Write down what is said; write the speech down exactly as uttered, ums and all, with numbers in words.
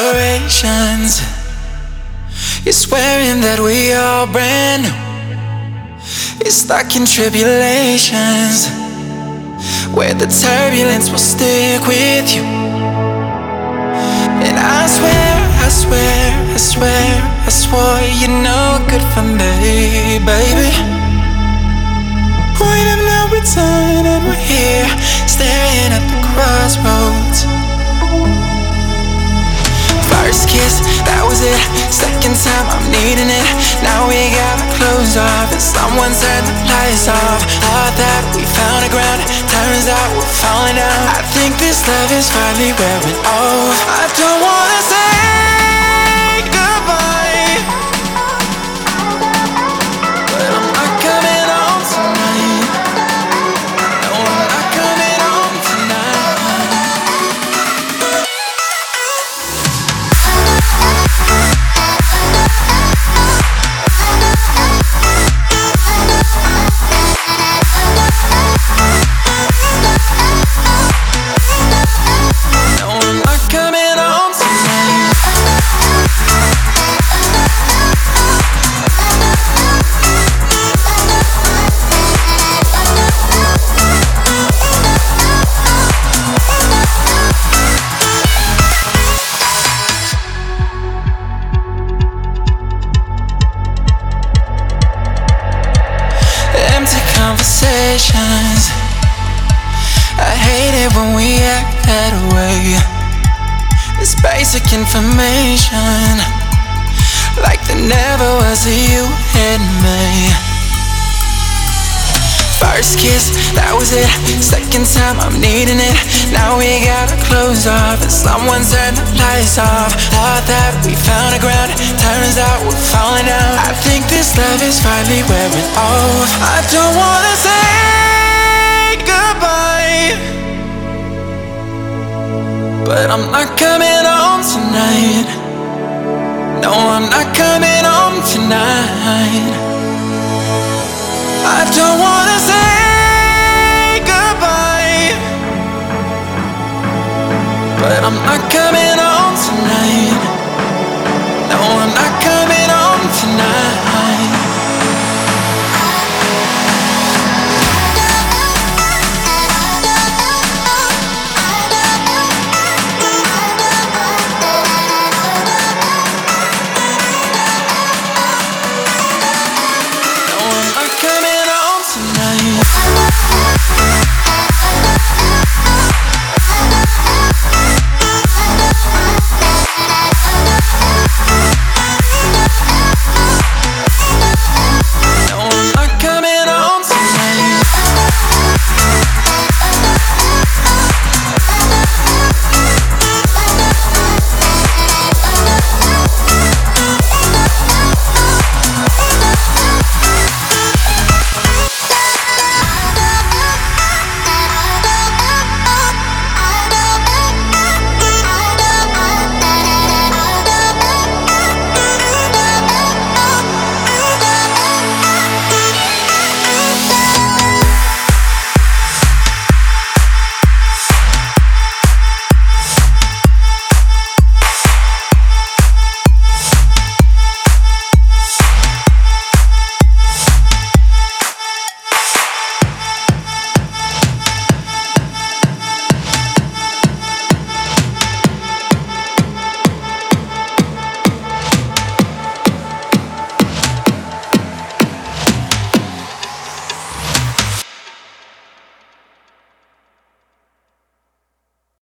separations. You're swearing that we are brand new. You're stuck in tribulations, where the turbulence will stick with you. And I swear, I swear, I swear, I swore you're no good for me, baby. Point of no return, and we're here, staring at the crossroads. First kiss, that was it. Second time, I'm needing it. Now we got our clothes off, and someone turned the lights off. Thought that we found a ground, turns out we're falling down. I think this love is finally wearing off. I don't wanna say goodbye, but I'm not coming home tonight. No, I'm not coming home tonight. No, I'm not coming home tonight. Empty conversations. I hate it when we act that way. It's basic information, like there never was a you and me. First kiss, that was it. Second time, I'm needing it. Now we got our clothes off, and someone turned the lights off. Thought that we found a ground, turns out we're falling down. I think this love is finally wearing off. I don't wanna say goodbye, but I'm not coming home tonight. No, I'm not coming home tonight. I don't wanna say goodbye, but I'm not coming